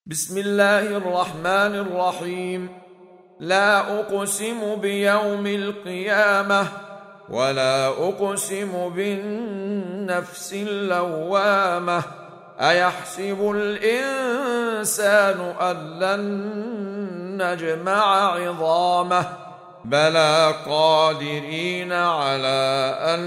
بسم الله الرحمن الرحيم. لا أقسم بيوم القيامة ولا أقسم بالنفس اللوامة. أيحسب الإنسان أن لن نجمع عظامه بلى قادرين على أن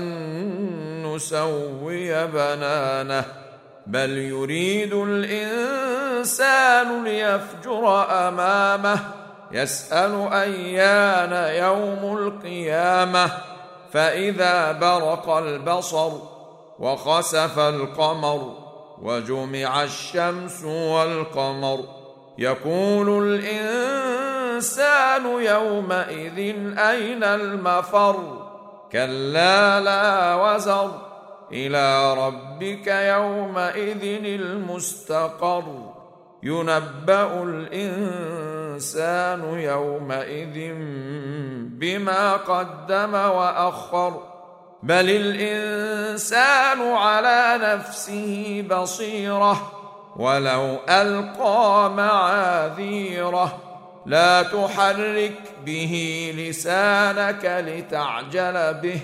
نسوي بنانه بل يريد الإنسان ليفجر أمامه يسأل أيان يوم القيامة فإذا برق البصر وخسف القمر وجمع الشمس والقمر يقول الإنسان يومئذ أين المفر كلا لا وزر إلى ربك يومئذ المستقر ينبأ الإنسان يومئذ بما قدم وأخر بل الإنسان على نفسه بصيرة ولو ألقى معاذيره لا تحرك به لسانك لتعجل به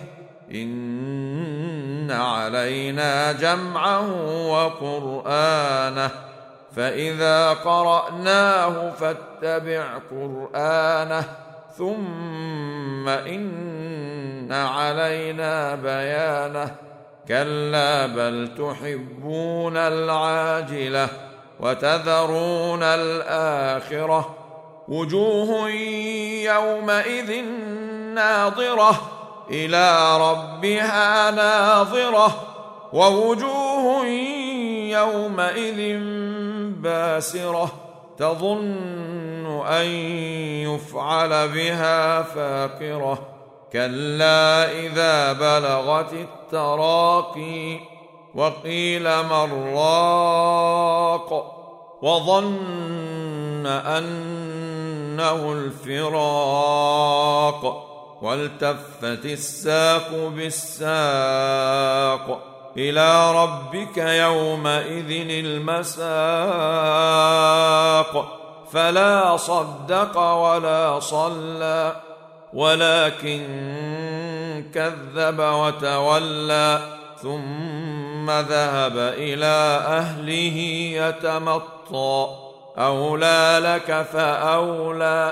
إن علينا جمعه وقرآنه فإذا قرأناه فاتبع قرآنه ثم إن علينا بيانه كلا بل تحبون العاجلة وتذرون الآخرة وجوه يومئذ ناظرة إلى ربها ناظرة ووجوه يومئذ باسرة تظن أن يفعل بها فاقرة كلا إذا بلغت التراقي وقيل من راق وظن أنه الفراق والتفت الساق بالساق إلى ربك يومئذ المساق فلا صدق ولا صلى ولكن كذب وتولى ثم ذهب إلى أهله يتمطى أولى لك فأولى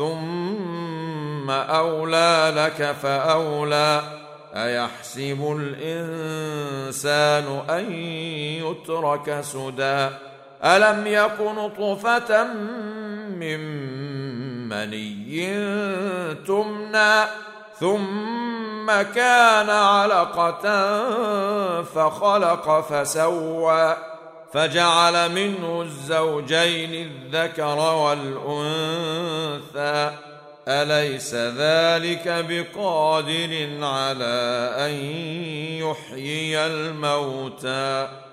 ثم أولى لك فأولى أيحسب الإنسان أن يترك سدى ألم يك نطفة من مني تمنى ثم كان علقة فخلق فسوى فجعل منه الزوجين الذكر والأنثى أليس ذلك بقادر على أن يحيي الموتى